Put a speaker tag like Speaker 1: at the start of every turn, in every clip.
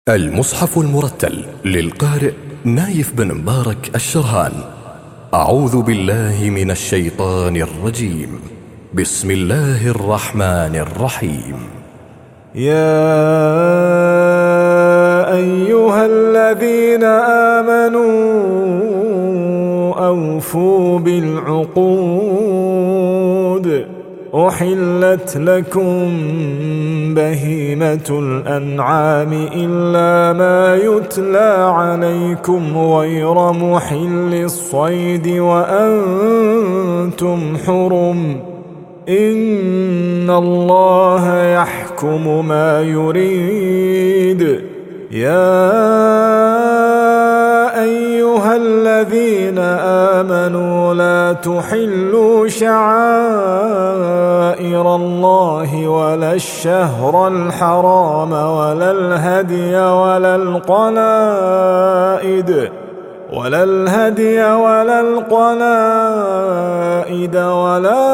Speaker 1: المصحف المرتل للقارئ نايف بن مبارك الشرهان. أعوذ بالله من الشيطان الرجيم. بسم الله الرحمن الرحيم.
Speaker 2: يا أيها الذين آمنوا أوفوا بالعقود. أحلت لكم بهيمة الأنعام إلا ما يتلى عليكم غير محل الصيد وأنتم حرم. إن الله يحكم ما يريد. يا أيها الذين آمنوا لا تحلوا شعائر الله ولا الشهر الحرام ولا الهدي ولا القلائد ولا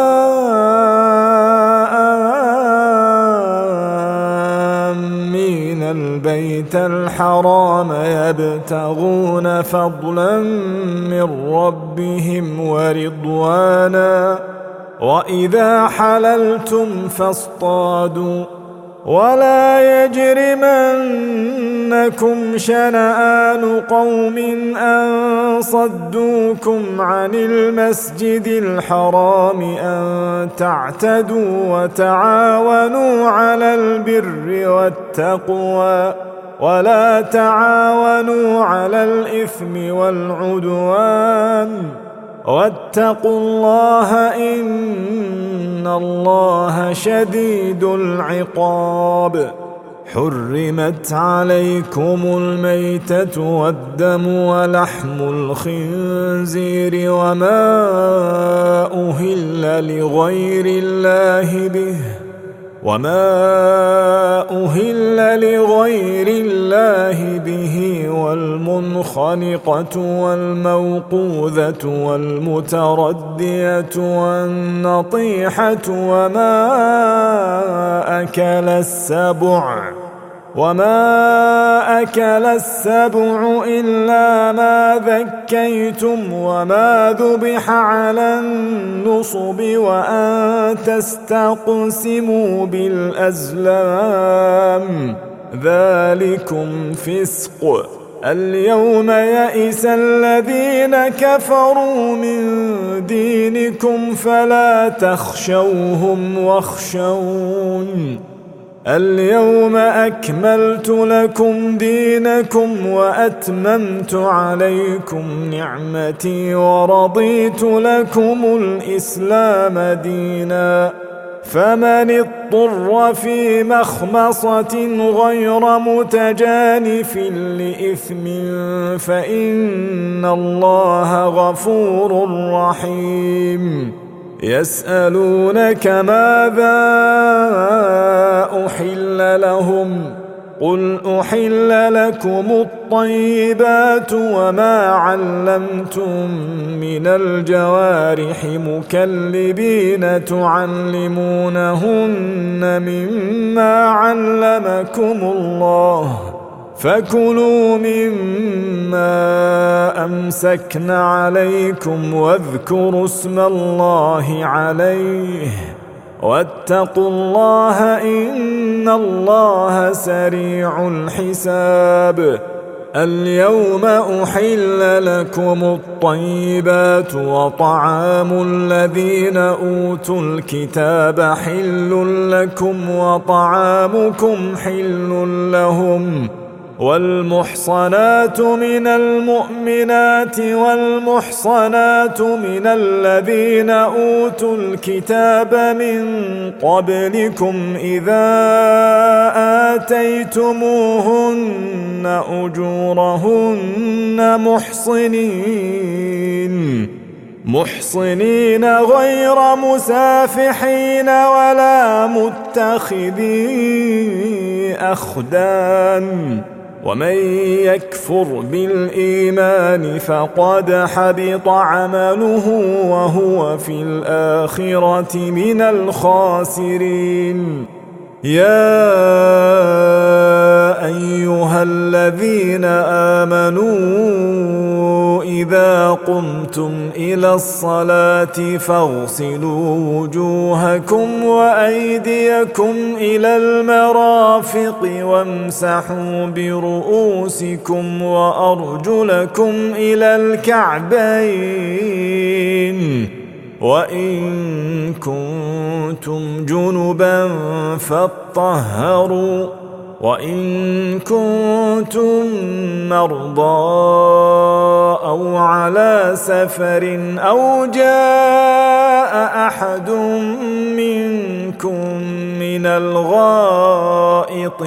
Speaker 2: آمين البيت الحرام يبتغون فضلا من ربهم ورضوانا. وإذا حللتم فاصطادوا ولا يجرمنكم شنآن قوم أن صدوكم عن المسجد الحرام أن تعتدوا وتعاونوا على البر والتقوى ولا تعاونوا على الإثم والعدوان واتقوا الله إن الله شديد العقاب. حرمت عليكم الميتة والدم ولحم الخنزير وما أهل لغير الله به والمنخنقة والموقوذة والمتردية والنطيحة وما أكل السبع إلا ما ذكيتم وما ذبح على النصب وأن تستقسموا بالأزلام ذلكم فسق. اليوم يئس الذين كفروا من دينكم فلا تخشوهم واخشون. اليوم أكملت لكم دينكم وأتممت عليكم نعمتي ورضيت لكم الإسلام دينا. فمن اضطر في مخمصة غير متجانف لإثم فإن الله غفور رحيم. يسألونك ماذا أحل لهم قل أحل لكم الطيبات وما علمتم من الجوارح مكلبين تعلمونهن مما علمكم الله فكلوا مما أمسكن عليكم واذكروا اسم الله عليه واتقوا الله إن الله سريع الحساب. اليوم أحل لكم الطيبات وطعام الذين أوتوا الكتاب حل لكم وطعامكم حل لهم. والمحصنات من المؤمنات والمحصنات من الذين أوتوا الكتاب من قبلكم إذا آتيتموهن أجورهن محصنين غير مسافحين ولا متخذي أخدان. ومن يكفر بالإيمان فقد حبط عمله وهو في الآخرة من الخاسرين. يا أيها الذين آمنوا إذا قمتم إلى الصلاة فاغسلوا وجوهكم وأيديكم إلى المرافق وامسحوا برؤوسكم وأرجلكم إلى الكعبين وإن كنتم جنبا فاطهروا وإن كنتم مرضى أو على سفر أو جاء أحد منكم من الغائط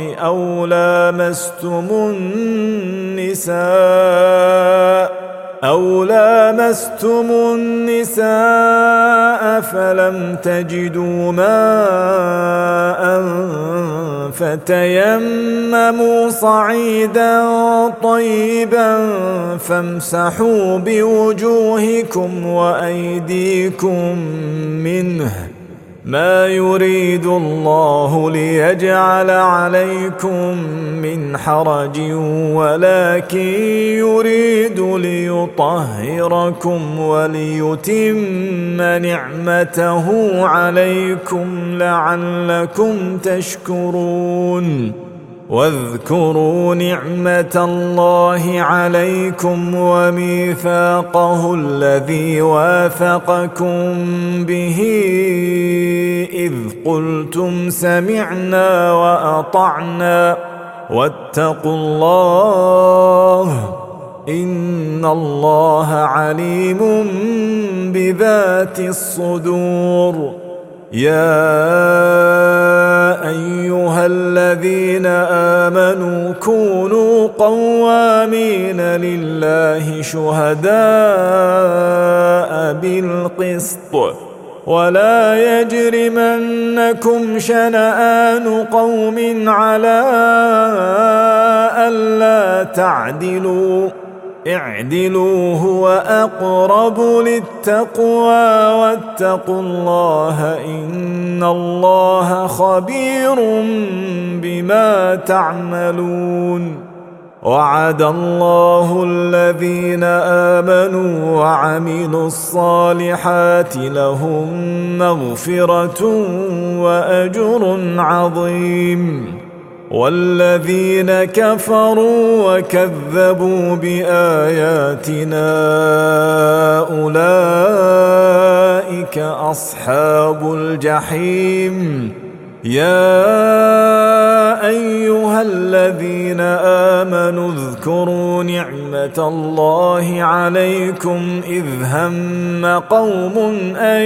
Speaker 2: أو لامستم النساء فلم تجدوا ماء فتيمموا صعيدا طيبا فامسحوا بوجوهكم وأيديكم منه ما يريد الله ليجعل عليكم من حرج ولكن يريد ليطهركم وليتم نعمته عليكم لعلكم تشكرون واذكروا نعمة الله عليكم وميثاقه الذي واثقكم به إذ قلتم سمعنا وأطعنا واتقوا الله إن الله عليم بذات الصدور يا أيها الذين آمنوا كونوا قوامين لله شهداء بالقسط ولا يجرمنكم شنآن قوم على ألا تعدلوا اعدلوا هو أقرب للتقوى واتقوا الله إن الله خبير بما تعملون وعد الله الذين آمنوا وعملوا الصالحات لهم مغفرة وأجر عظيم والذين كفروا وكذبوا بآياتنا أولئك أصحاب الجحيم يا أيها الذين آمنوا اذكروا نعمة الله عليكم إذ هم قوم أن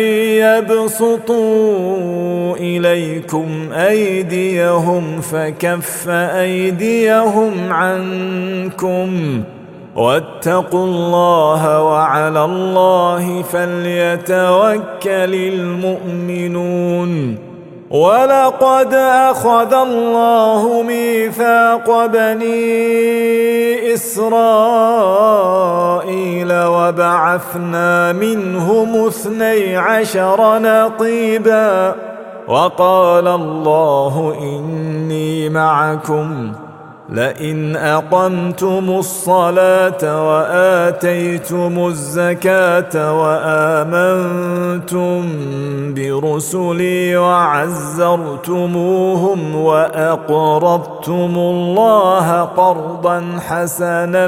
Speaker 2: يبسطوا إليكم أيديهم فكف أيديهم عنكم واتقوا الله وعلى الله فليتوكل المؤمنون ولقد أخذ الله ميثاق بني إسرائيل وبعثنا منهم 12 نقيبا وقال الله إني معكم لئن أقمتم الصلاة وآتيتم الزكاة وآمنتم برسلي وعزرتموهم وأقرضتم الله قرضا حسنا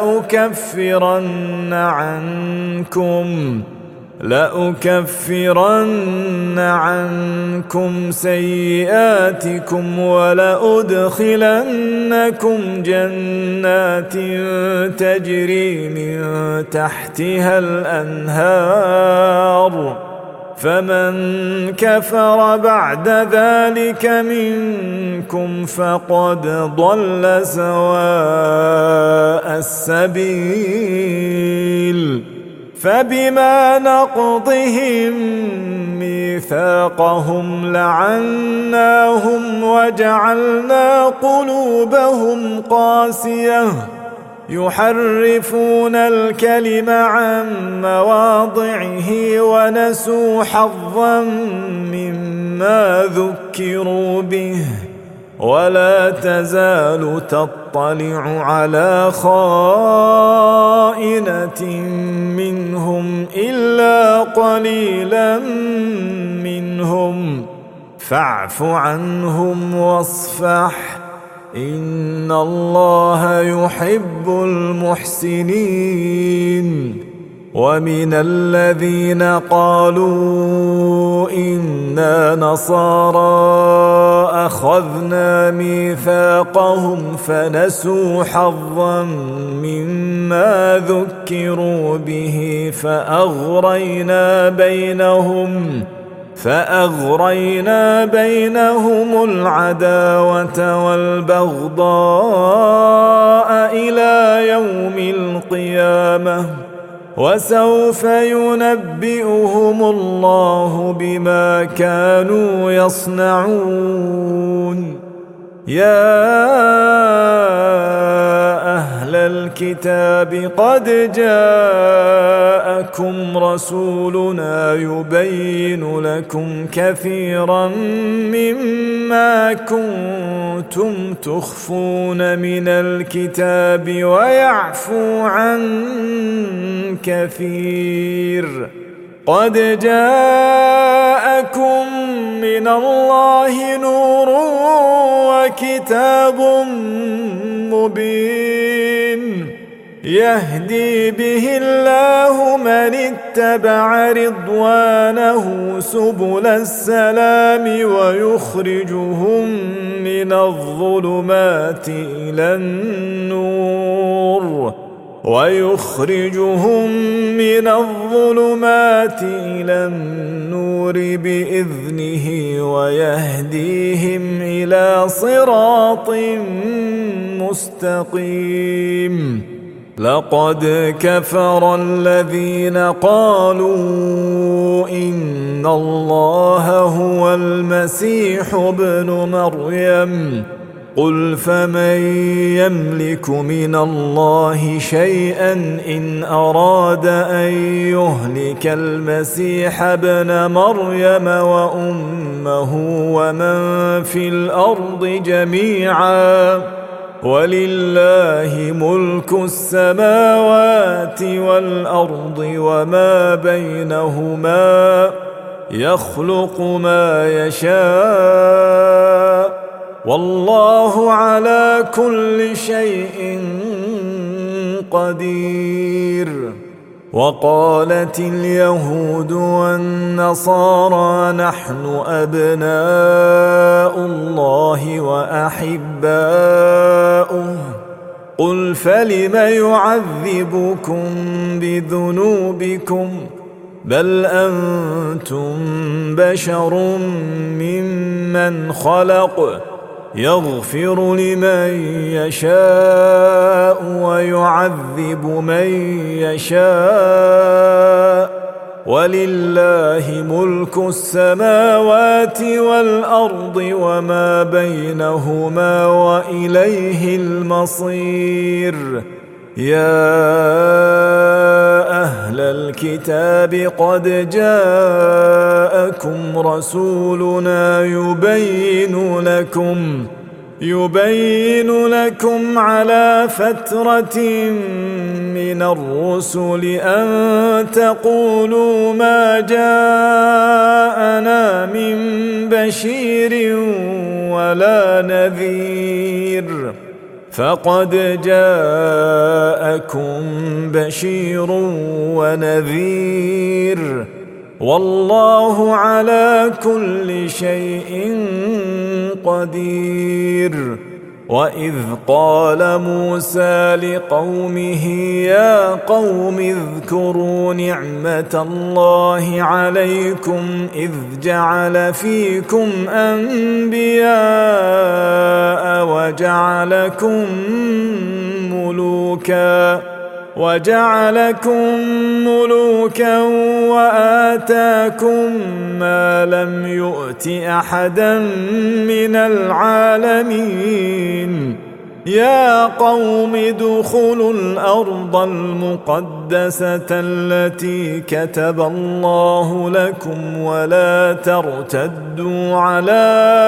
Speaker 2: لأكفرن عنكم سيئاتكم ولأدخلنكم جنات تجري من تحتها الأنهار فمن كفر بعد ذلك منكم فقد ضل سواء السبيل فبما نقضهم ميثاقهم لعناهم وجعلنا قلوبهم قاسية يحرفون الكلم عن مواضعه ونسوا حظا مما ذكروا به ولا تزال تطلع على خائنة منهم إلا قليلا منهم فاعف عنهم واصفح إن الله يحب المحسنين. ومن الذين قالوا إنا نصارى أخذنا ميثاقهم فنسوا حظا مما ذكروا به فأغرينا بينهم العداوة والبغضاء إلى يوم القيامة وسوف ينبئهم الله بما كانوا يصنعون. يا أهل الكتاب قد جاءكم رسولنا يبين لكم كثيرا مما كنتم تخفون من الكتاب ويعفو عن كثير. قد جاءكم من الله نور وكتاب مبين يهدي به الله من اتبع رضوانه سبل السلام ويخرجهم من الظلمات إلى النور بإذنه ويهديهم إلى صراط مستقيم. لقد كفر الذين قالوا إن الله هو المسيح ابن مريم قل فمن يملك من الله شيئا إن أراد أن يهلك المسيح ابن مريم وأمه ومن في الأرض جميعا ولله ملك السماوات والأرض وما بينهما يخلق ما يشاء والله على كل شيء قدير. وقالت اليهود والنصارى نحن أبناء الله وأحباؤه قل فلم يعذبكم بذنوبكم بل أنتم بشر ممن خلق يغفر لمن يشاء ويعذب من يشاء ولله ملك السماوات والأرض وما بينهما وإليه المصير. يا أهل الكتاب قد جاءكم رسولنا يبين لكم على فترة من الرسل أن تقولوا ما جاءنا من بشير ولا نذير فقد جاءكم بشير ونذير والله على كل شيء قدير. وإذ قال موسى لقومه يا قوم اذكروا نعمة الله عليكم إذ جعل فيكم أنبياء وجعلكم ملوكا وآتاكم ما لم يؤت أحدا من العالمين يا قوم ادخلوا الأرض المقدسة التي كتب الله لكم ولا ترتدوا على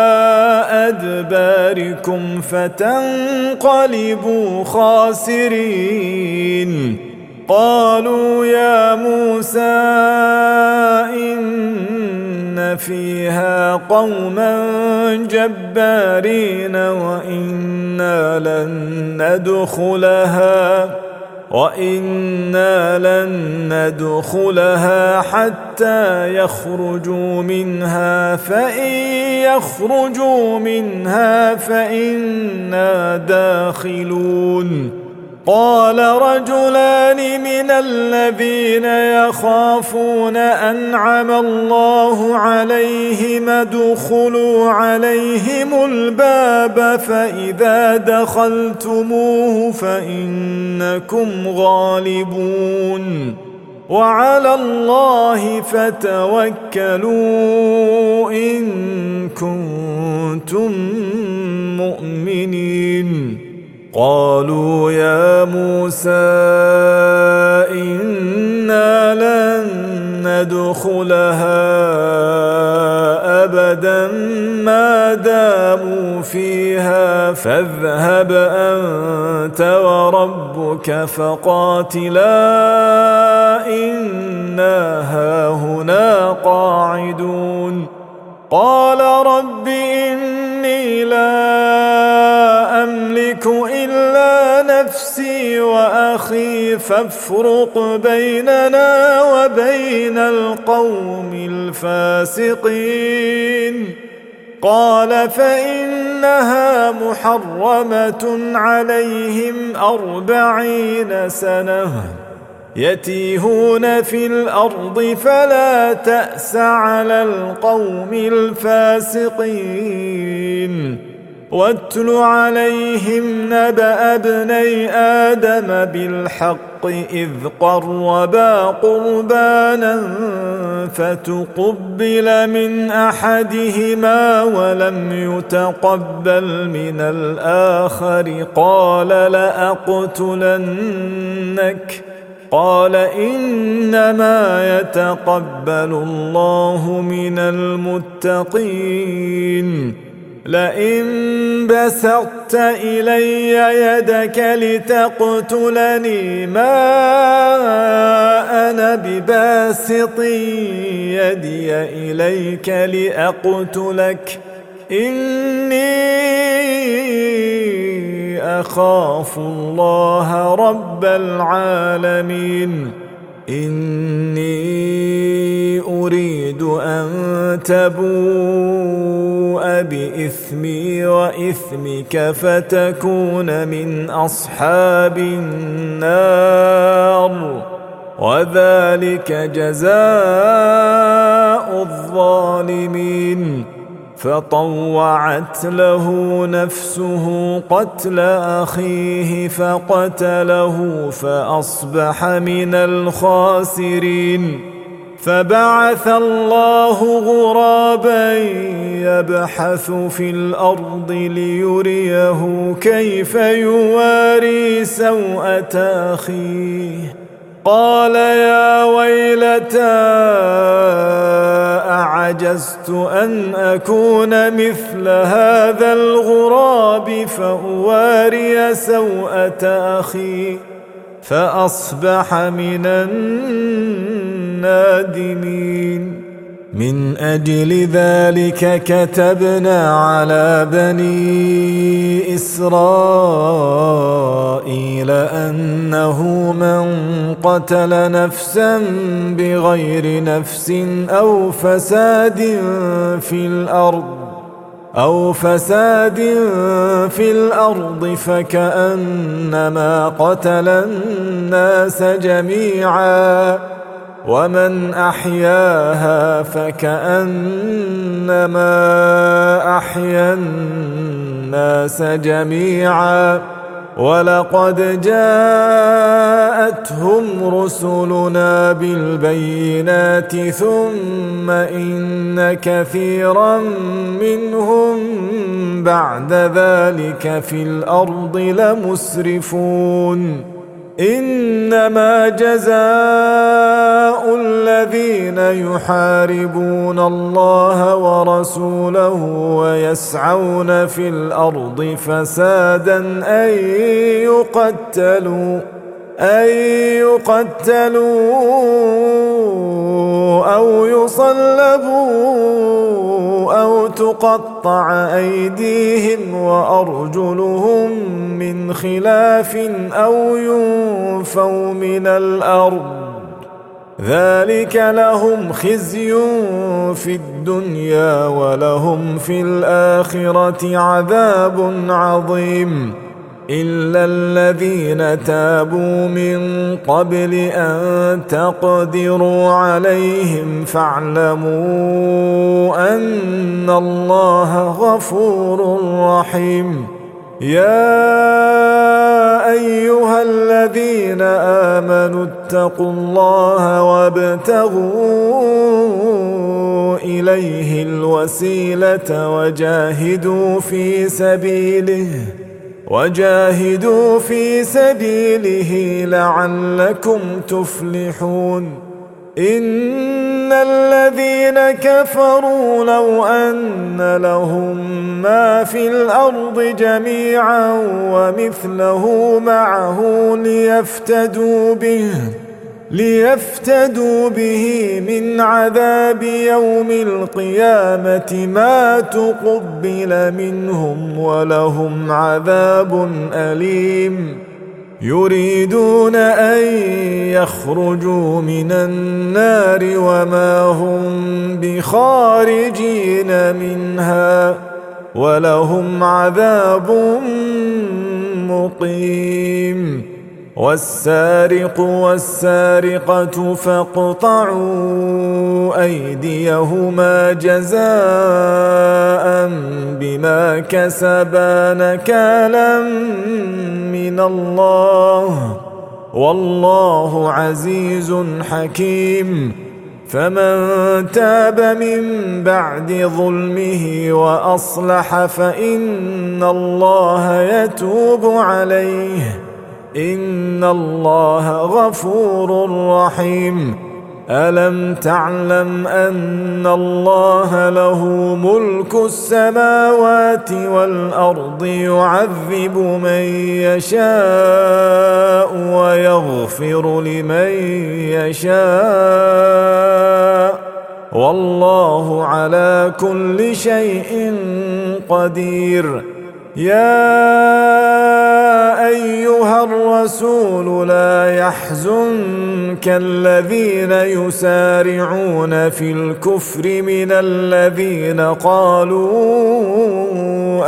Speaker 2: أدباركم فتنقلبوا خاسرين. قالوا يا موسى إن فيها قوما جبارين وإنا لن ندخلها حتى يخرجوا منها فإن يخرجوا منها فإنا داخلون. قال رجلان من الذين يخافون أنعم الله عليهم ادخلوا عليهم الباب فإذا دخلتموه فإنكم غالبون وعلى الله فتوكلوا إن كنتم مؤمنين. قالوا يا موسى إنا لن ندخلها أبدا ما داموا فيها فاذهب أنت وربك فقاتلا إنا هاهنا قاعدون. قال رب إني لا أملك إلا نفسي وأخي فافرق بيننا وبين القوم الفاسقين. قال فإنها محرمة عليهم 40 سنة يتيهون في الأرض فلا تأس على القوم الفاسقين. واتل عليهم نبأ ابني آدم بالحق إذ قربا قربانا فتقبل من أحدهما ولم يتقبل من الآخر قال لأقتلنك. قال إنما يتقبل الله من المتقين. لئن بسطت إلي يدك لتقتلني ما أنا بباسط يدي إليك لأقتلك إني أخاف الله رب العالمين. إني أريد أن تبوء بإثمي وإثمك فتكون من أصحاب النار وذلك جزاء الظالمين. فطوعت له نفسه قتل أخيه فقتله فأصبح من الخاسرين. فبعث الله غرابا يبحث في الأرض ليريه كيف يواري سوءة أخيه. قال يا ويلتى أعجزت أن أكون مثل هذا الغراب فأواري سوءة أخي فأصبح من النادمين. من أجل ذلك كتبنا على بني إسرائيل أنه من قتل نفسا بغير نفس أو فساد في الأرض فكأنما قتل الناس جميعا ومن أحياها فكأنما أحيا الناس جميعا ولقد جاءتهم رسلنا بالبينات ثم إن كثيرا منهم بعد ذلك في الأرض لمسرفون إنما جزاء الذين يحاربون الله ورسوله ويسعون في الأرض فسادا أن يقتلوا أو يصلبوا أو تقطع أيديهم وأرجلهم من خلاف أو ينفوا من الأرض ذلك لهم خزي في الدنيا ولهم في الآخرة عذاب عظيم إلا الذين تابوا من قبل أن تقدروا عليهم فاعلموا أن الله غفور رحيم يا أيها الذين آمنوا اتقوا الله وابتغوا إليه الوسيلة وجاهدوا في سبيله لعلكم تفلحون إن الذين كفروا لو أن لهم ما في الأرض جميعا ومثله معه ليفتدوا به من عذاب يوم القيامة ما تقبل منهم ولهم عذاب أليم يريدون أن يخرجوا من النار وما هم بخارجين منها ولهم عذاب مقيم والسارق والسارقة فاقطعوا أيديهما جزاء بما كسبا نكالا من الله والله عزيز حكيم فمن تاب من بعد ظلمه وأصلح فإن الله يتوب عليه إن الله غفور رحيم ألم تعلم أن الله له ملك السماوات والأرض يعذب من يشاء ويغفر لمن يشاء والله على كل شيء قدير يا أيها الرسول لا يحزنك الذين يسارعون في الكفر من الذين قالوا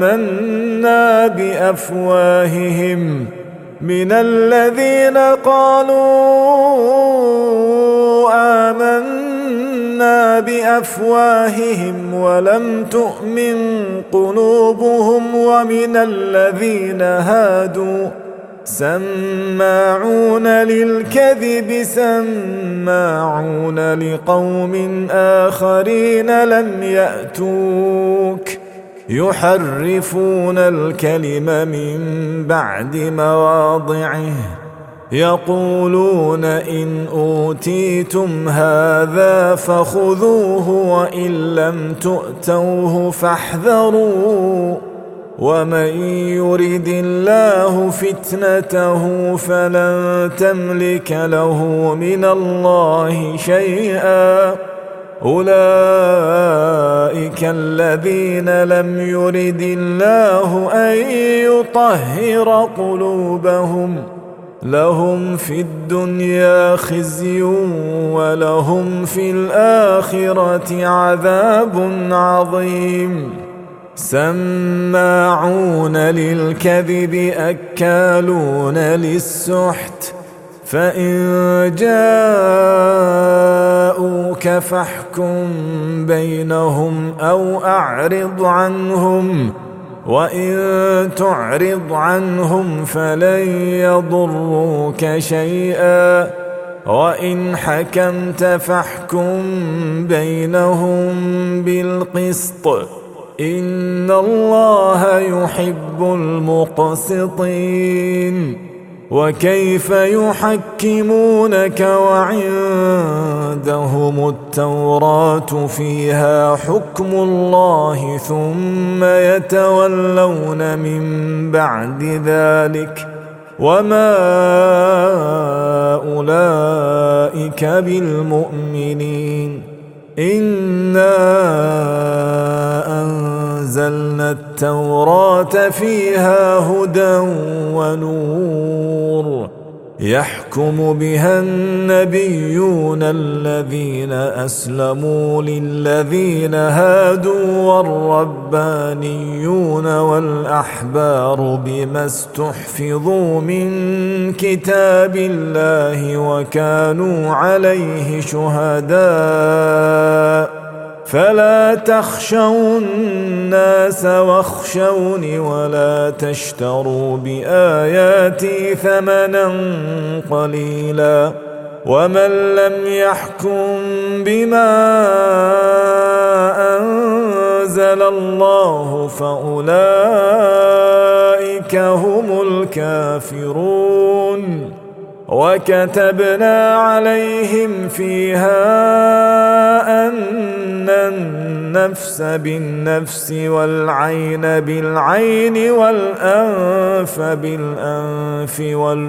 Speaker 2: آمنا بأفواههم ولم تؤمن قلوبهم ومن الذين هادوا سماعون للكذب سماعون لقوم آخرين لم يأتوك يحرفون الكلم من بعد مواضعه يقولون إن أوتيتم هذا فخذوه وإن لم تؤتوه فاحذروا ومن يرد الله فتنته فلن تملك له من الله شيئا أولئك الذين لم يرد الله أن يطهر قلوبهم لهم في الدنيا خزي ولهم في الآخرة عذاب عظيم سماعون للكذب أكالون للسحت فإن جاءوك فاحكم بينهم أو أعرض عنهم وإن تعرض عنهم فلن يضروك شيئا وإن حكمت فاحكم بينهم بالقسط إن الله يحب المقسطين. وكيف يحكمونك وعندهم التوراة فيها حكم الله ثم يتولون من بعد ذلك وما أولئك بالمؤمنين. إنا أنزلنا التوراة فيها هدى ونور يحكم بها النبيون الذين أسلموا للذين هادوا والربانيون والأحبار بما استحفظوا من كتاب الله وكانوا عليه شهداء فلا تخشوا الناس واخشوني ولا تشتروا بآياتي ثمنا قليلا ومن لم يحكم بما أنزل الله فأولئك هم الكافرون. وكتبنا عليهم فيها أن النفس بالنفس والعين بالعين والأنف بالأنف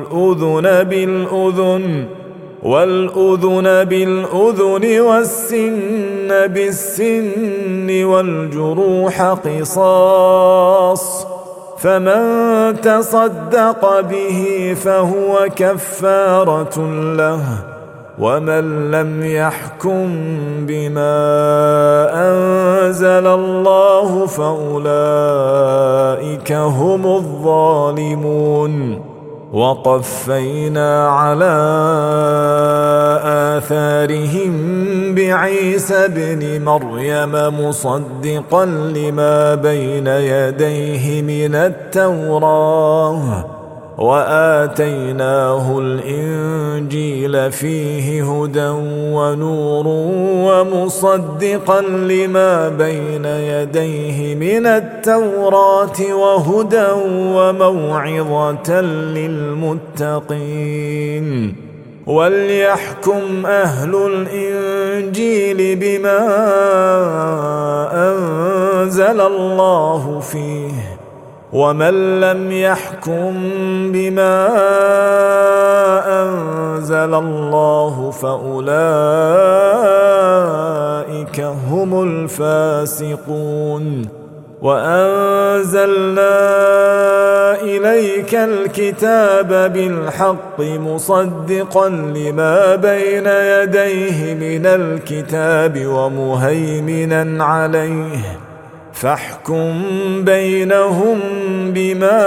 Speaker 2: والأذن بالأذن والسن بالسن والجروح قصاص فمن تصدق به فهو كفارة له ومن لم يحكم بما أنزل الله فأولئك هم الظالمون. وقفينا على آثارهم بعيسى ابن مريم مصدقا لما بين يديه من التوراة وآتيناه الإنجيل فيه هدى ونور ومصدقا لما بين يديه من التوراة وهدى وموعظة للمتقين. وليحكم أهل الإنجيل بما أنزل الله فيه ومن لم يحكم بما أنزل الله فأولئك هم الفاسقون. وأنزلنا إليك الكتاب بالحق مصدقا لما بين يديه من الكتاب ومهيمنا عليه فاحكم بينهم بما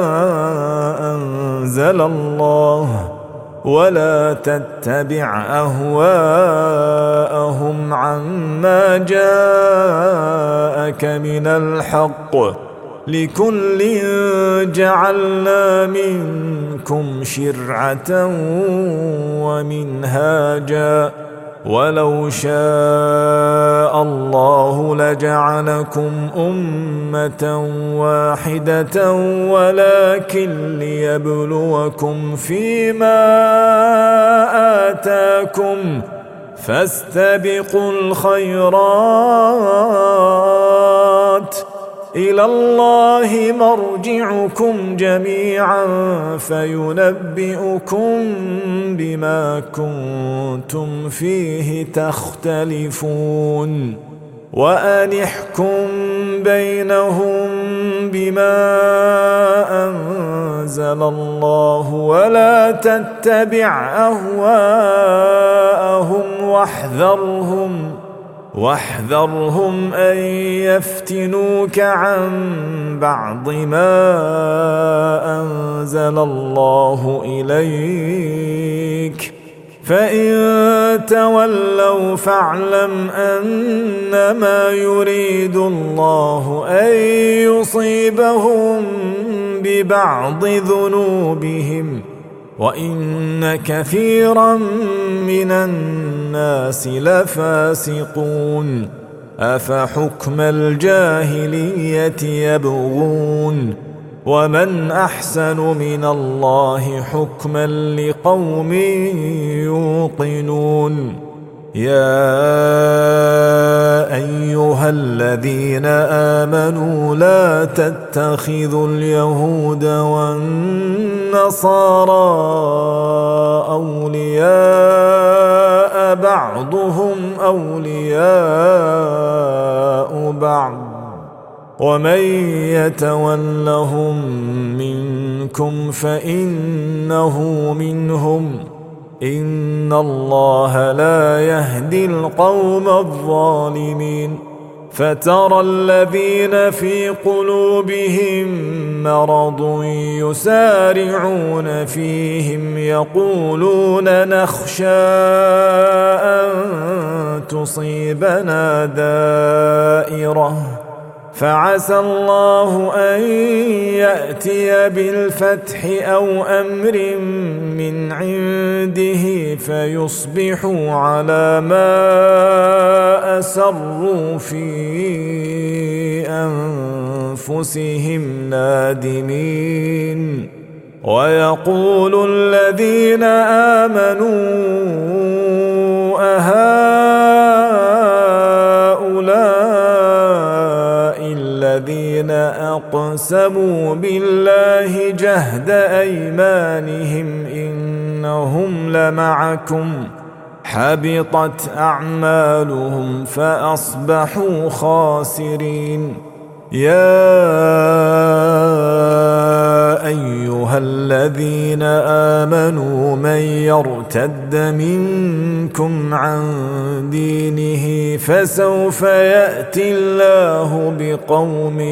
Speaker 2: أنزل الله ولا تتبع أهواءهم عما جاءك من الحق لكل جعلنا منكم شرعة ومنهاجا ولو شاء الله لجعلكم أمة واحدة ولكن ليبلوكم فيما آتاكم فاستبقوا الخيرات إلى الله مرجعكم جميعا فينبئكم بما كنتم فيه تختلفون. وأن احكم بينهم بما أنزل الله ولا تتبع أهواءهم واحذرهم أن يفتنوك عن بعض ما أنزل الله إليك فإن تولوا فاعلم أنما يريد الله أن يصيبهم ببعض ذنوبهم وإن كثيرا من الناس لفاسقون. أفحكم الجاهلية يبغون ومن أحسن من الله حكما لقوم يوقنون. يا أيها الذين آمنوا لا تتخذوا اليهود والنصارى أولياء بعضهم أولياء بعض ومن يتولهم منكم فإنه منهم إن الله لا يهدي القوم الظالمين. فترى الذين في قلوبهم مرض يسارعون فيهم يقولون نخشى أن تصيبنا دائرة فعسى الله أن يأتي بالفتح أو أمر من عنده فيصبحوا على ما أسروا في أنفسهم نادمين. ويقول الذين آمنوا الذين أقسموا بالله جهد أيمانهم إنهم لمعكم حبطت أعمالهم فأصبحوا خاسرين. يا أيها الذين آمنوا من يرتد منكم عن دينه فسوف يأتي الله بقوم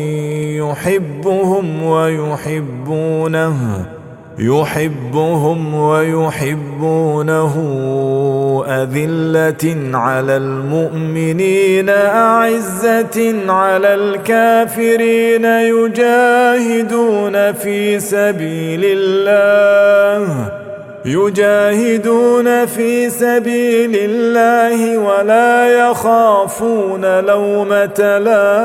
Speaker 2: يحبهم ويحبونه أذلة على المؤمنين أعزة على الكافرين يجاهدون في سبيل الله ولا يخافون لومة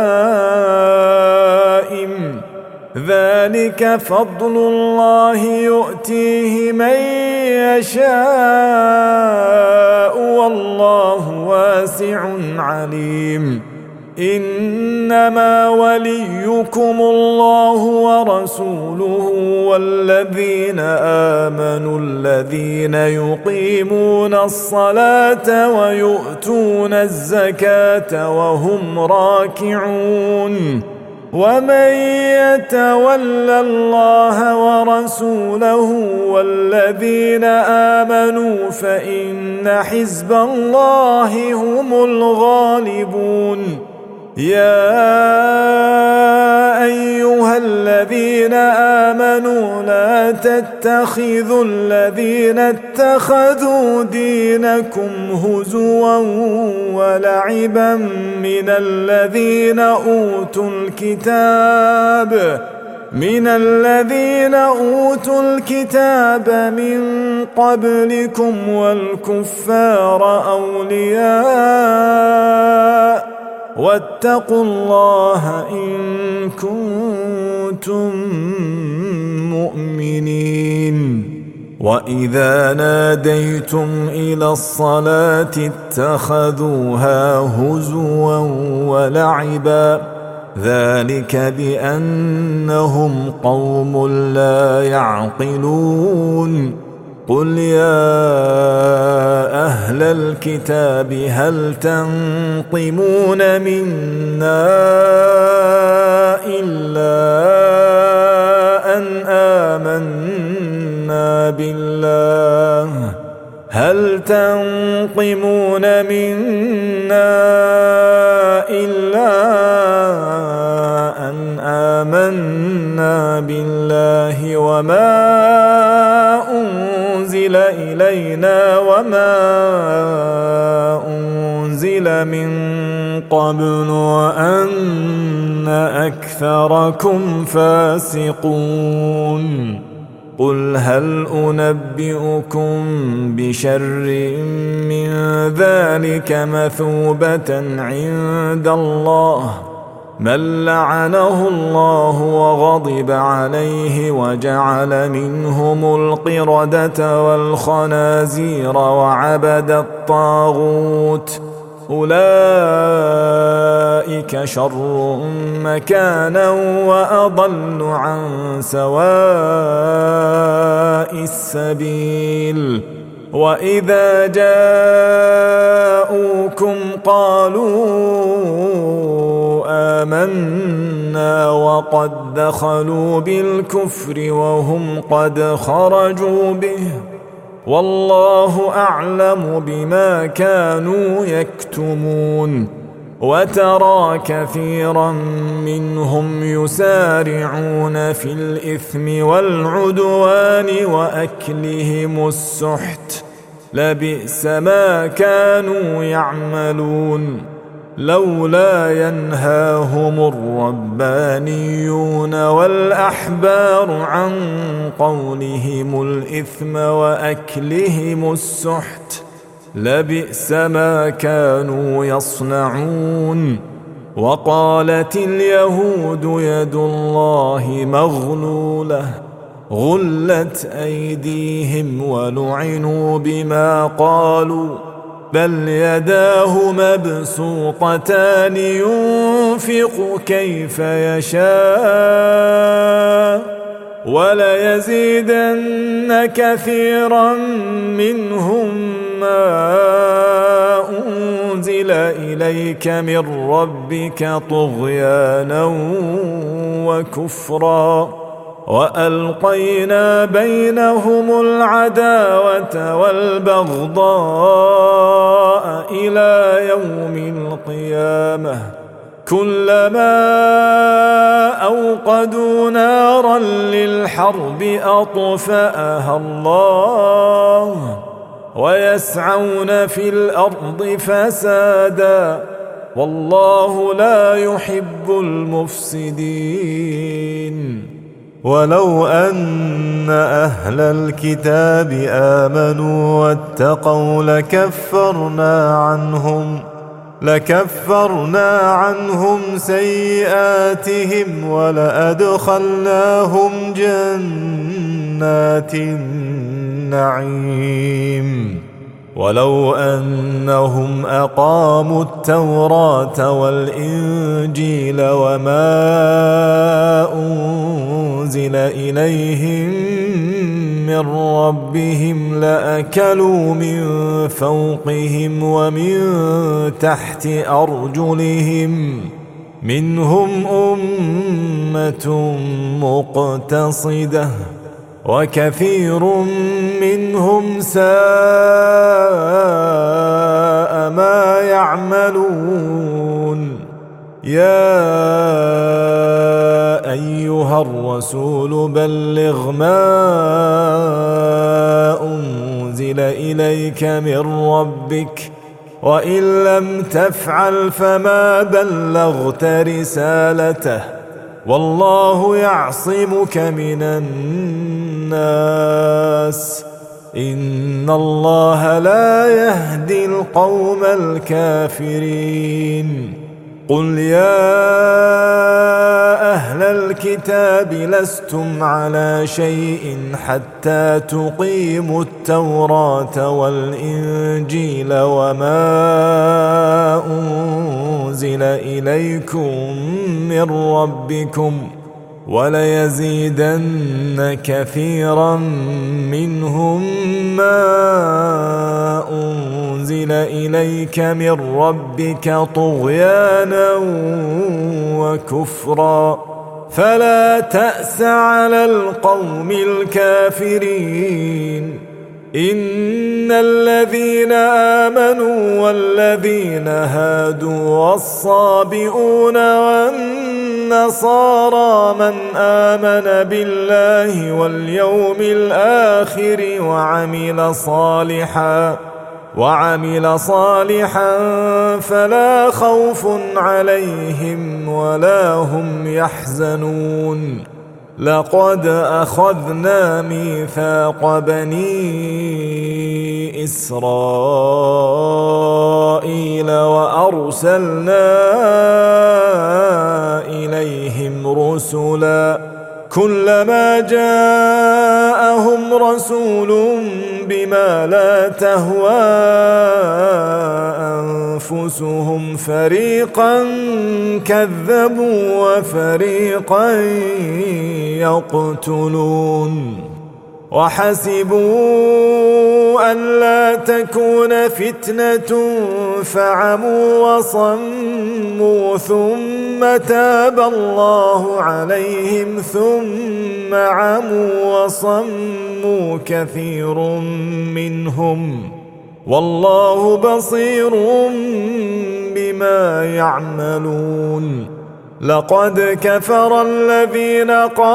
Speaker 2: لائم. ذلك فضل الله يؤتيه من يشاء والله واسع عليم. إنما وليكم الله ورسوله والذين آمنوا الذين يقيمون الصلاة ويؤتون الزكاة وهم راكعون. ومن يتول الله ورسوله والذين آمنوا فإن حزب الله هم الغالبون. يا أيها الذين آمنوا لا تتخذوا الذين اتخذوا دينكم هزوا ولعبا من الذين أوتوا الكتاب من قبلكم والكفار أولياء واتقوا الله إن كنتم مؤمنين. وإذا ناديتم إلى الصلاة اتخذوها هزوا ولعبا ذلك بأنهم قوم لا يعقلون. قل يا أهل الكتاب هل تنقمون منا إلا أن آمنا بالله وما أنزل أنزل إلينا وما أنزل من قبل وأن أكثركم فاسقون قل هل أنبئكم بشر من ذلك مثوبة عند الله من لعنه الله وغضب عليه وجعل منهم القردة والخنازير وعبد الطاغوت أولئك شر مكانا وأضل عن سواء السبيل وإذا جاءوكم قالوا آمنا وقد دخلوا بالكفر وهم قد خرجوا به والله أعلم بما كانوا يكتمون وترى كثيرا منهم يسارعون في الإثم والعدوان وأكلهم السحت لبئس ما كانوا يعملون لولا ينهاهم الربانيون والأحبار عن قولهم الإثم وأكلهم السحت لبئس ما كانوا يصنعون وقالت اليهود يد الله مغلولة غلت أيديهم ولعنوا بما قالوا بل يداه مبسوطتان ينفق كيف يشاء وليزيدن كثيرا منهم ما أنزل إليك من ربك طغيانا وكفرا وألقينا بينهم العداوة والبغضاء إلى يوم القيامة كلما أوقدوا نارا للحرب أطفأها الله ويسعون في الأرض فسادا والله لا يحب المفسدين ولو أن أهل الكتاب آمنوا واتقوا لكفرنا عنهم سيئاتهم ولأدخلناهم جنات النعيم ولو أنهم أقاموا التوراة والإنجيل وما أنزل إليهم من ربهم لأكلوا من فوقهم ومن تحت أرجلهم منهم أمة مقتصدة وكثير منهم ساء ما يعملون يا أيها الرسول بلغ ما أنزل إليك من ربك وإن لم تفعل فما بلغت رسالته والله يعصمك من الناس إن الله لا يهدي القوم الكافرين قل يا أهل الكتاب لستم على شيء حتى تقيموا التوراة والإنجيل وما أنزل إليكم من ربكم وليزيدن كثيرا منهم ما أنزل إليك من ربك طغيانا وكفرا فلا تأس على القوم الكافرين إن الذين آمنوا والذين هادوا والصابئون والنصارى النصارى من آمن بالله واليوم الآخر وعمل صالحا فلا خوف عليهم ولا هم يحزنون. لقد أخذنا ميثاق بني إسرائيل وأرسلنا إليهم رسلا كلما جاءهم رسول بما لا تهوى أنفسهم فريقا كذبوا وفريقا يقتلون. وحسبوا ألا تكون فتنة فعموا وصموا ثم تاب الله عليهم ثم عموا وصموا كثير منهم والله بصير بما يعملون. لقد كفر الذين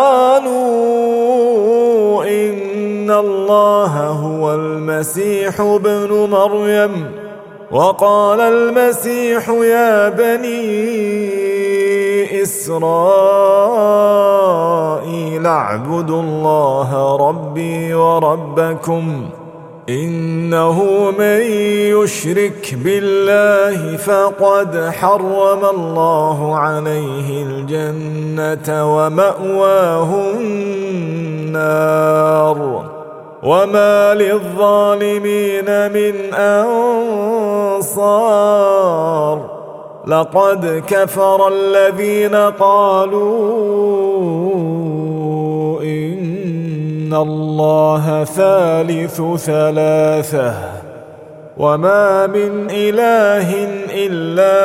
Speaker 2: قالوا إن الله هو المسيح ابن مريم وقال المسيح يا بني إسرائيل اعبدوا الله ربي وربكم إنه من يشرك بالله فقد حرم الله عليه الجنة ومأواه النار وما للظالمين من أنصار. لقد كفر الذين قالوا إن الله ثالث ثلاثة وما من إله إلا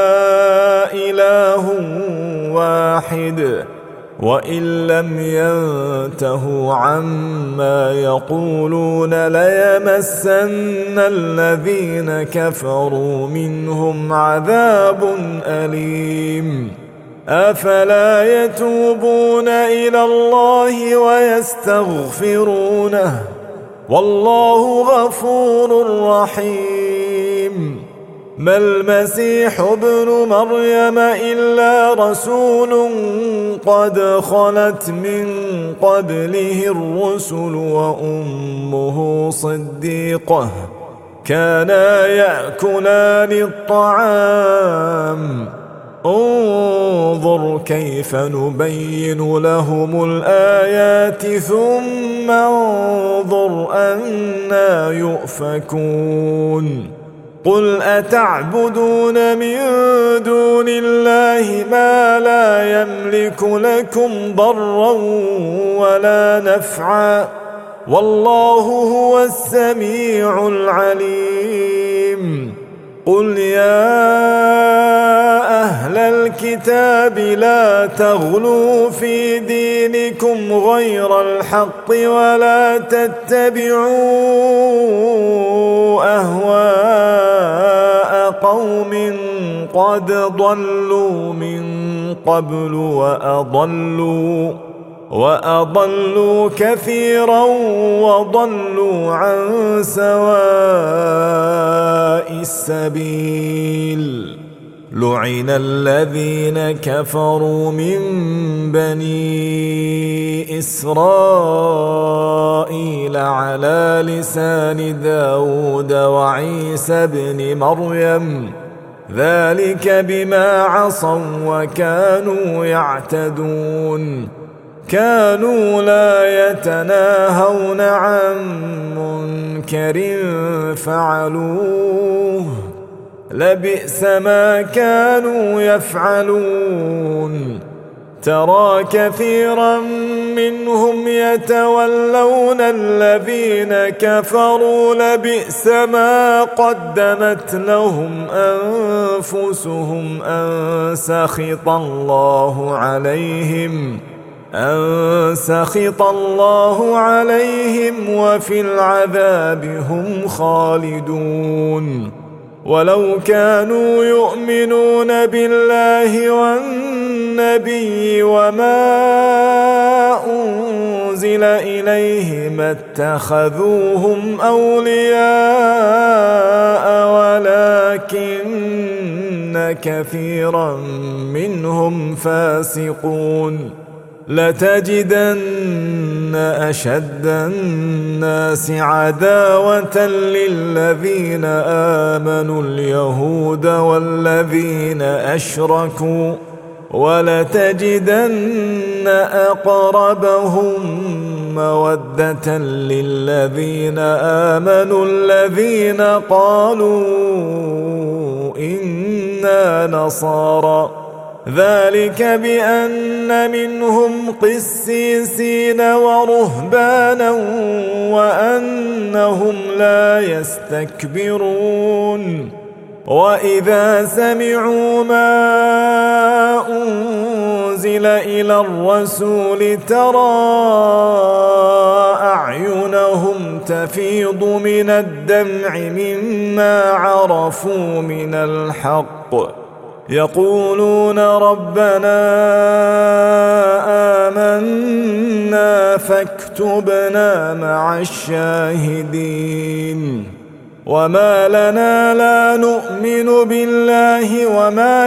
Speaker 2: إله واحد وإن لم ينتهوا عما يقولون ليمسن الذين كفروا منهم عذاب أليم. أفلا يتوبون إلى الله ويستغفرونه والله غفور رحيم. ما المسيح ابن مريم إلا رسول قد خلت من قبله الرسل وأمه صديقة كانا يأكلان الطعام انظر كيف نبين لهم الآيات ثم انظر أنا يؤفكون. قل أتعبدون من دون الله ما لا يملك لكم ضرا ولا نفعا والله هو السميع العليم. قل يا أهل الكتاب لا تغلوا في دينكم غير الحق ولا تتبعوا أهواء قوم قد ضلوا من قبل وأضلوا كثيرا وضلوا عن سواء السبيل. لعن الذين كفروا من بني إسرائيل على لسان داود وعيسى بن مريم ذلك بما عصوا وكانوا يعتدون. كانوا لا يتناهون عن منكر فعلوه لبئس ما كانوا يفعلون. ترى كثيرا منهم يتولون الذين كفروا لبئس ما قدمت لهم أنفسهم أن سخط الله عليهم وفي العذاب هم خالدون. ولو كانوا يؤمنون بالله والنبي النبي وما أنزل إليه ما اتخذوهم أولياء ولكن كثيرا منهم فاسقون. لتجدن أشد الناس عداوة للذين آمنوا اليهود والذين أشركوا ولتجدن أقربهم مودة للذين آمنوا الذين قالوا إنا نصارى ذلك بأن منهم قسيسين ورهبانا وأنهم لا يستكبرون. وإذا سمعوا ما أنزل إلى الرسول ترى أعينهم تفيض من الدمع مما عرفوا من الحق يقولون ربنا آمنا فاكتبنا مع الشاهدين. وما لنا لا نؤمن بالله وما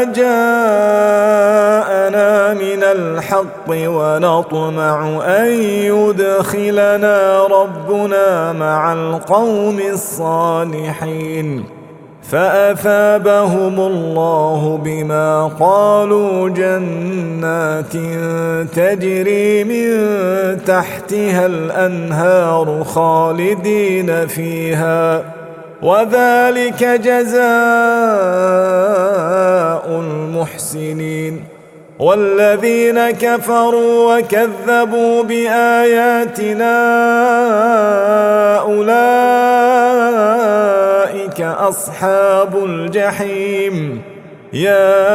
Speaker 2: جاءنا من الحق ونطمع أن يدخلنا ربنا مع القوم الصالحين. فأثابهم الله بما قالوا جنات تجري من تحتها الأنهار خالدين فيها وذلك جزاء المحسنين. والذين كفروا وكذبوا بآياتنا أولئك أصحاب الجحيم. يا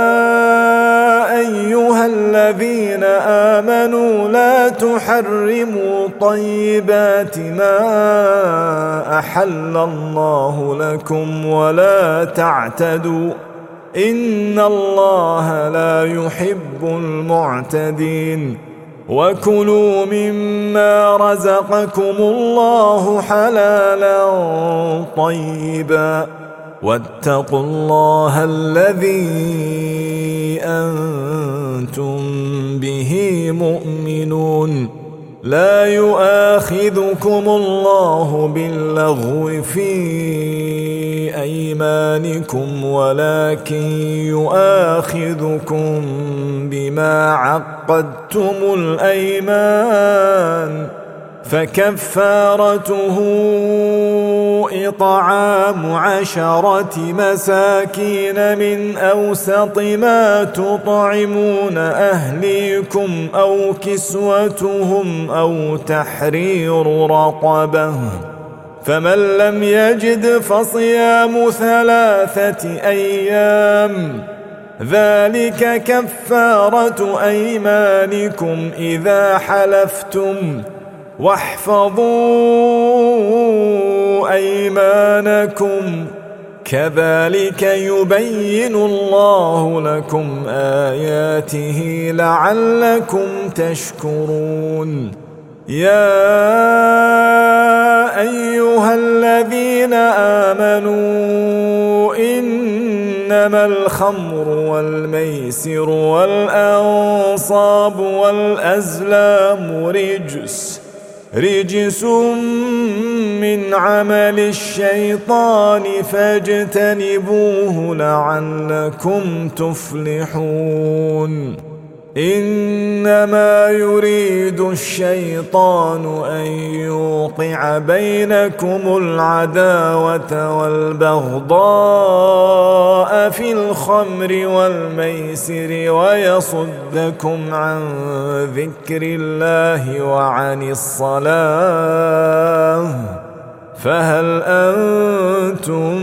Speaker 2: أيها الذين آمنوا لا تحرموا طيبات ما أحل الله لكم ولا تعتدوا إن الله لا يحب المعتدين. وكلوا مما رزقكم الله حلالا طيبا واتقوا الله الذي أنتم به مؤمنون. لا يؤاخذكم الله باللغو في أيمانكم ولكن يؤاخذكم بما عقدتم الأيمان فكفارته إطعام 10 مساكين من أوسط ما تطعمون أهليكم أو كسوتهم أو تحرير رقبة. فمن لم يجد فصيام 3 أيام ذلك كفارة أيمانكم إذا حلفتم واحفظوا أيمانكم كذلك يبين الله لكم آياته لعلكم تشكرون. يا أيها الذين آمنوا إنما الخمر والميسر والأنصاب والأزلام رجس من عمل الشيطان فاجتنبوه لعلكم تفلحون. إنما يريد الشيطان أن يوقع بينكم العداوة والبغضاء في الخمر والميسر ويصدكم عن ذكر الله وعن الصلاة فهل أنتم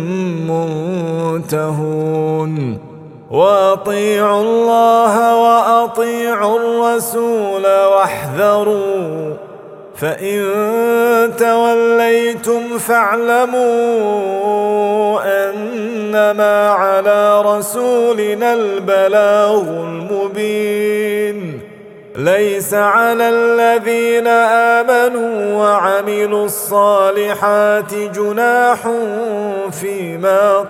Speaker 2: منتهون؟ وأطيعوا الله وأطيعوا الرسول واحذروا فإن توليتم فاعلموا أنما على رسولنا البلاغ المبين. ليس على الذين آمنوا وعملوا الصالحات جناح فيما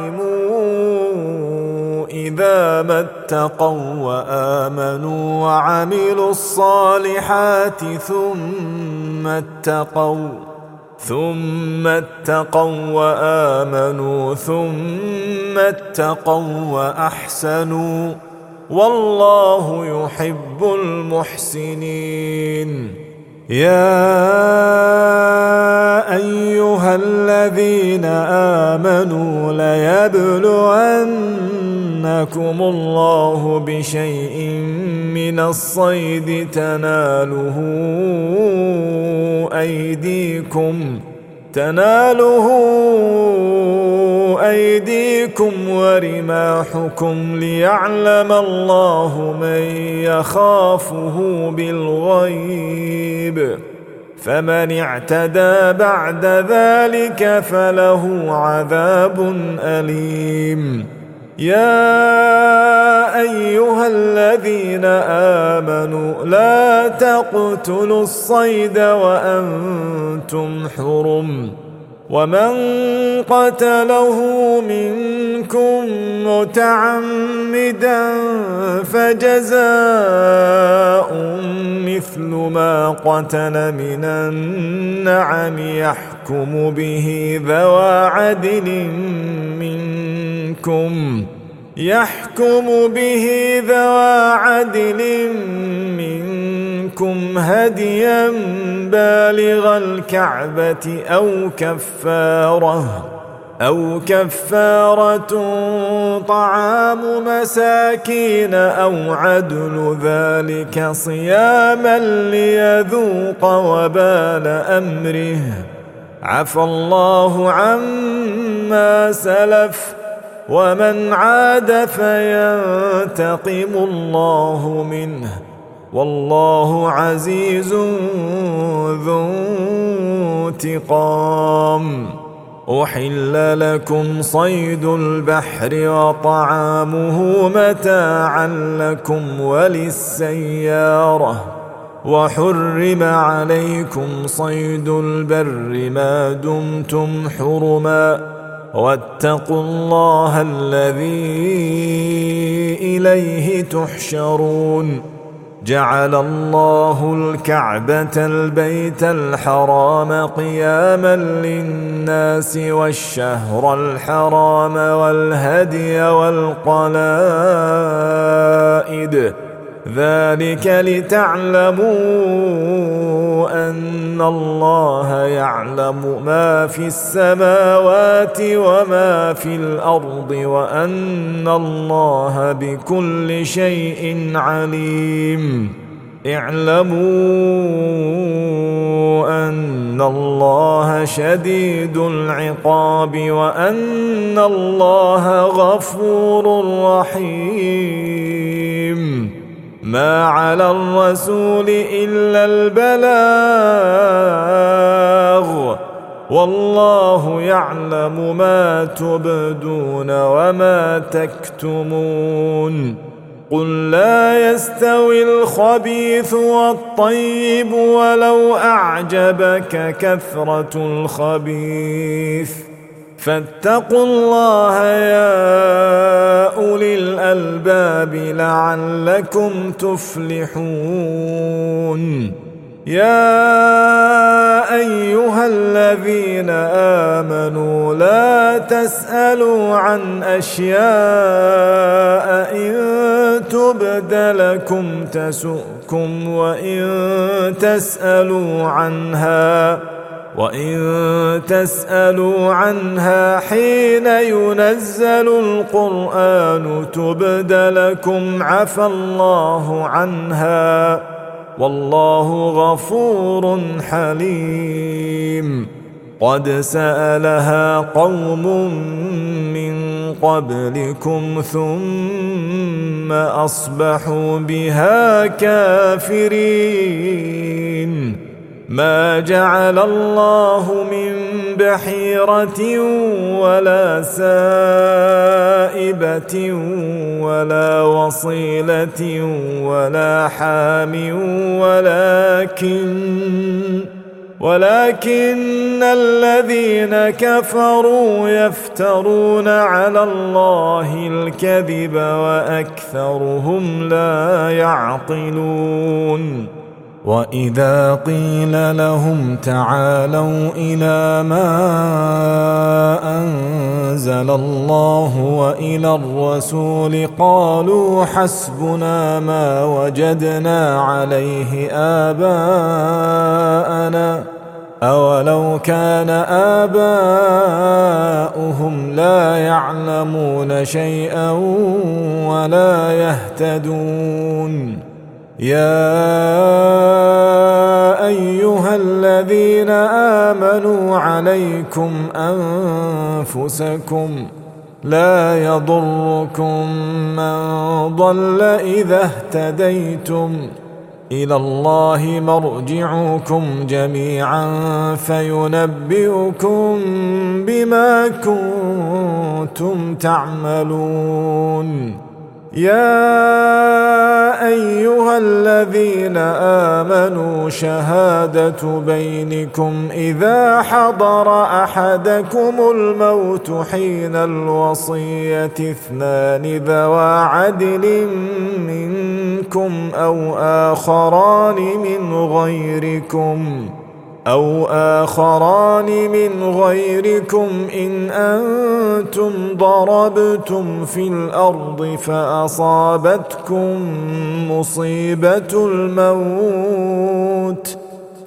Speaker 2: طعموا إذا ما اتقوا وآمنوا وعملوا الصالحات ثم اتقوا وآمنوا ثم اتقوا وأحسنوا والله يحب المحسنين. يا أيها الذين آمنوا ليبلونكم الله بشيء من الصيد تناله أيديكم ورماحكم ليعلم الله من يخافه بالغيب، فمن اعتدى بعد ذلك فله عذاب أليم. يا أيها الذين آمنوا لا تقتلوا الصيد وأنتم حرم، ومن قتله منكم متعمدا فجزاء مثل ما قتل من النعم يحكم به ذوى عدل منكم هديا بالغ الكعبة أو كفارة طعام مساكين أو عدل ذلك صياما ليذوق وبال أمره. عفى الله عما سلف ومن عاد فينتقم الله منه والله عزيز ذو انتقام. أحل لكم صيد البحر وطعامه متاعا لكم وللسيارة، وحرم عليكم صيد البر ما دمتم حرما، واتقوا الله الذي إليه تحشرون. جعل الله الكعبة البيت الحرام قياما للناس والشهر الحرام والهدي والقلائد، ذلك لتعلموا أن الله يعلم ما في السماوات وما في الأرض وأن الله بكل شيء عليم. اعلموا أن الله شديد العقاب وأن الله غفور رحيم. ما على الرسول إلا البلاغ، والله يعلم ما تبدون وما تكتمون. قل لا يستوي الخبيث والطيب ولو أعجبك كثرة الخبيث، فاتقوا الله يا أولي الألباب لعلكم تفلحون. يا أيها الذين آمنوا لا تسألوا عن أشياء إن تبد لكم تسؤكم وإن تسألوا عنها حين ينزل القرآن تبد لكم عفى الله عنها والله غفور حليم. قد سألها قوم من قبلكم ثم أصبحوا بها كافرين. ما جعل الله من بحيرة ولا سائبة ولا وصيلة ولا حام ولكن الذين كفروا يفترون على الله الكذب وأكثرهم لا يعقلون. وإذا قيل لهم تعالوا إلى ما أنزل الله وإلى الرسول قالوا حسبنا ما وجدنا عليه آباءنا أولو كان آباؤهم لا يعلمون شيئا ولا يهتدون. يا أيها الذين آمنوا عليكم أنفسكم لا يضركم من ضل إذا اهتديتم إلى الله مرجعكم جميعا فينبئكم بما كنتم تعملون. يا أيها الذين آمنوا شهادة بينكم إذا حضر أحدكم الموت حين الوصية اثنان ذوى عدل منكم أو آخران من غيركم إن أنتم ضربتم في الأرض فأصابتكم مصيبة الموت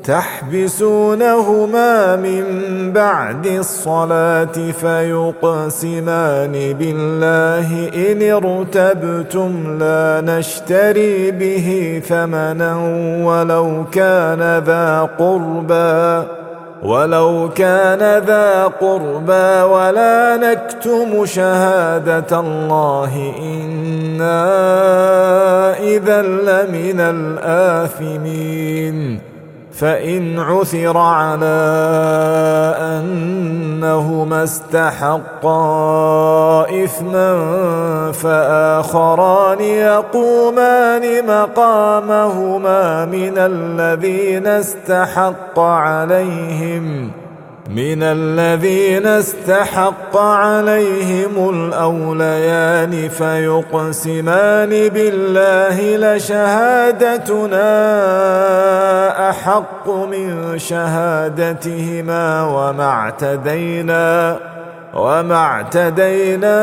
Speaker 2: تحبسونهما من بعد الصلاة فيقسمان بالله إن ارتبتم لا نشتري به ثمنا ولو كان ذا قربى ولا نكتم شهادة الله إنا إذا لمن الآثمين. فإن عثر على أنهما استحقا إثما فآخران يقومان مقامهما من الذين استحق عليهم الأوليان فيقسمان بالله لشهادتنا أحق من شهادتهما وما اعتدينا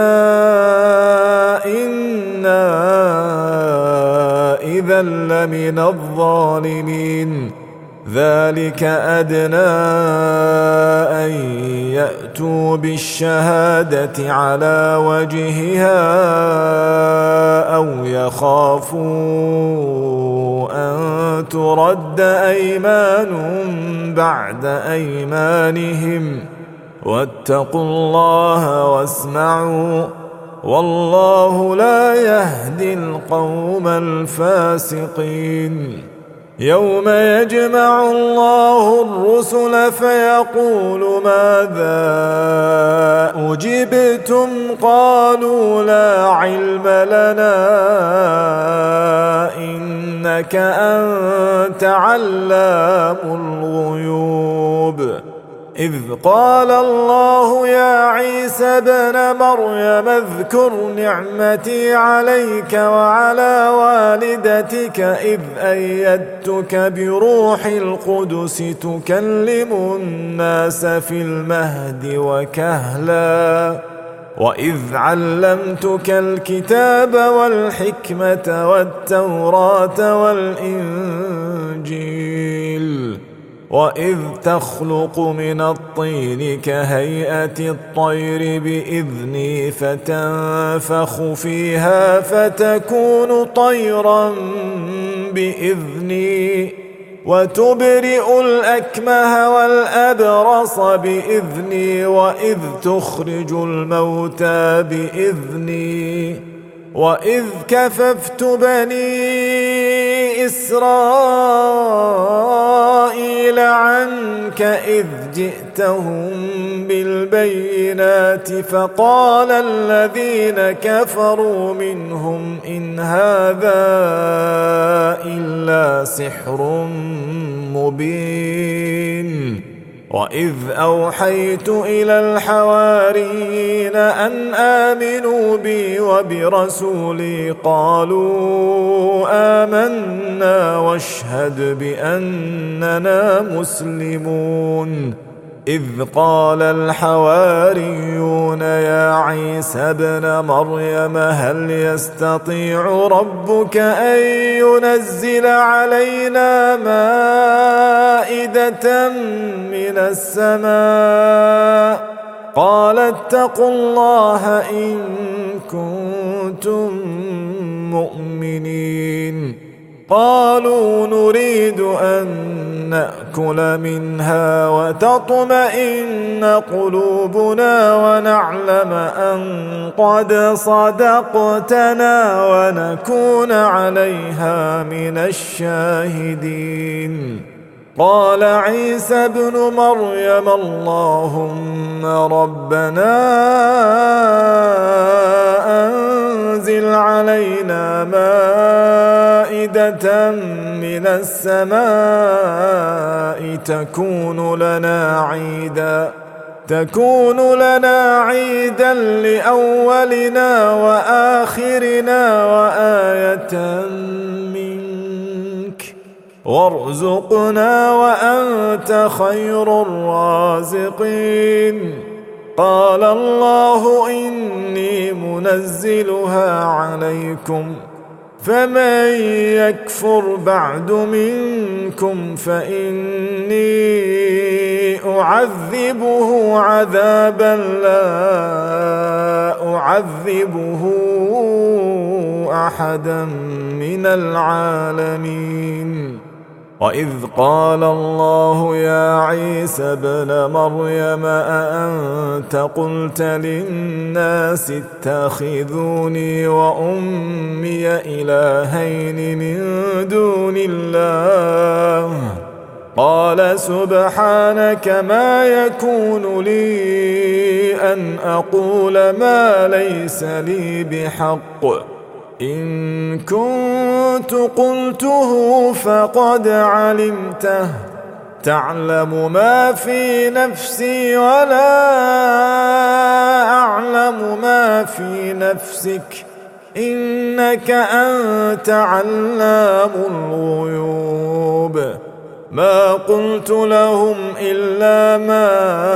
Speaker 2: إنا إذا لمن الظالمين. ذلك أدنى أن يأتوا بالشهادة على وجهها أو يخافوا أن ترد أيمان بعد أيمانهم واتقوا الله واسمعوا والله لا يهدي القوم الفاسقين. يوم يجمع الله الرسل فيقول ماذا أجبتم قالوا لا علم لنا إنك أنت علام الغيوب. إذ قال الله يا عيسى ابن مريم اذكر نعمتي عليك وعلى والدتك إذ أيدتك بروح القدس تكلم الناس في المهد وكهلا وإذ علمتك الكتاب والحكمة والتوراة والإنجيل وإذ تخلق من الطين كهيئة الطير بإذني فتنفخ فيها فتكون طيرا بإذني وتبرئ الأكمه والأبرص بإذني وإذ تخرج الموتى بإذني وإذ كففت بني إسرائيل إسرائيل عنك إذ جئتهم بالبينات فقال الذين كفروا منهم إن هذا إلا سحر مبين وإذ أوحيت إلى الحواريين أن آمنوا بي وبرسولي قالوا آمنا واشهد بأننا مسلمون إذ قال الحواريون يا عيسى ابن مريم هل يستطيع ربك أن ينزل علينا مائدة من السماء قال اتقوا الله إن كنتم مؤمنين قالوا نريد أن نأكل منها وتطمئن قلوبنا ونعلم أن قد صدقتنا ونكون عليها من الشاهدين قال عيسى ابن مريم اللهم ربنا أنزل علينا مائدة من السماء تكون لنا عيدا لأولنا وآخرنا وآية منك وارزقنا وأنت خير الرازقين قال الله إني منزلها عليكم فمن يكفر بعد منكم فإني أعذبه عذابا لا أعذبه أحدا من العالمين وإذ قال الله يا عيسى ابن مريم أأنت قلت للناس اتخذوني وأمي إلهين من دون الله قال سبحانك ما يكون لي أن أقول ما ليس لي بحق إن كنت قلته فقد علمته تعلم ما في نفسي ولا أعلم ما في نفسك إنك أنت علام الغيوب ما قلت لهم إلا ما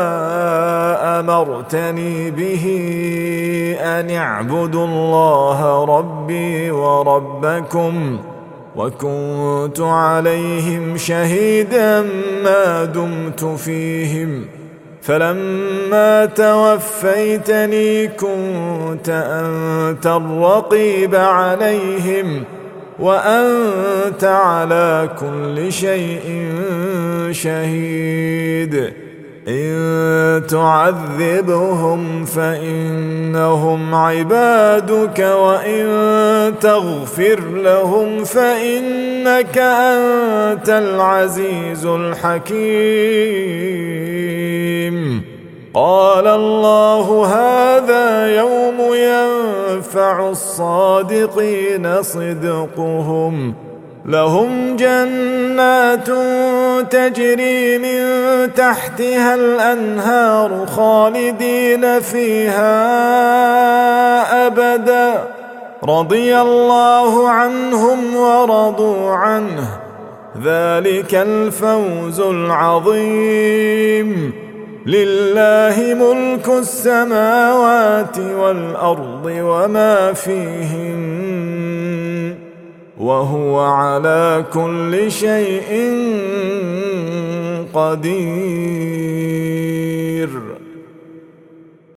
Speaker 2: أمرتني به أن اعبدوا الله ربي وربكم وكنت عليهم شهيدا ما دمت فيهم فلما توفيتني كنت أنت الرقيب عليهم وأنت على كل شيء شهيد إن تعذبهم فإنهم عبادك وإن تغفر لهم فإنك أنت العزيز الحكيم قال الله هذا يوم ينفع الصادقين صدقهم لهم جنات تجري من تحتها الأنهار خالدين فيها أبدا رضي الله عنهم ورضوا عنه ذلك الفوز العظيم لله ملك السماوات والأرض وما فيهن وهو على كل شيء قدير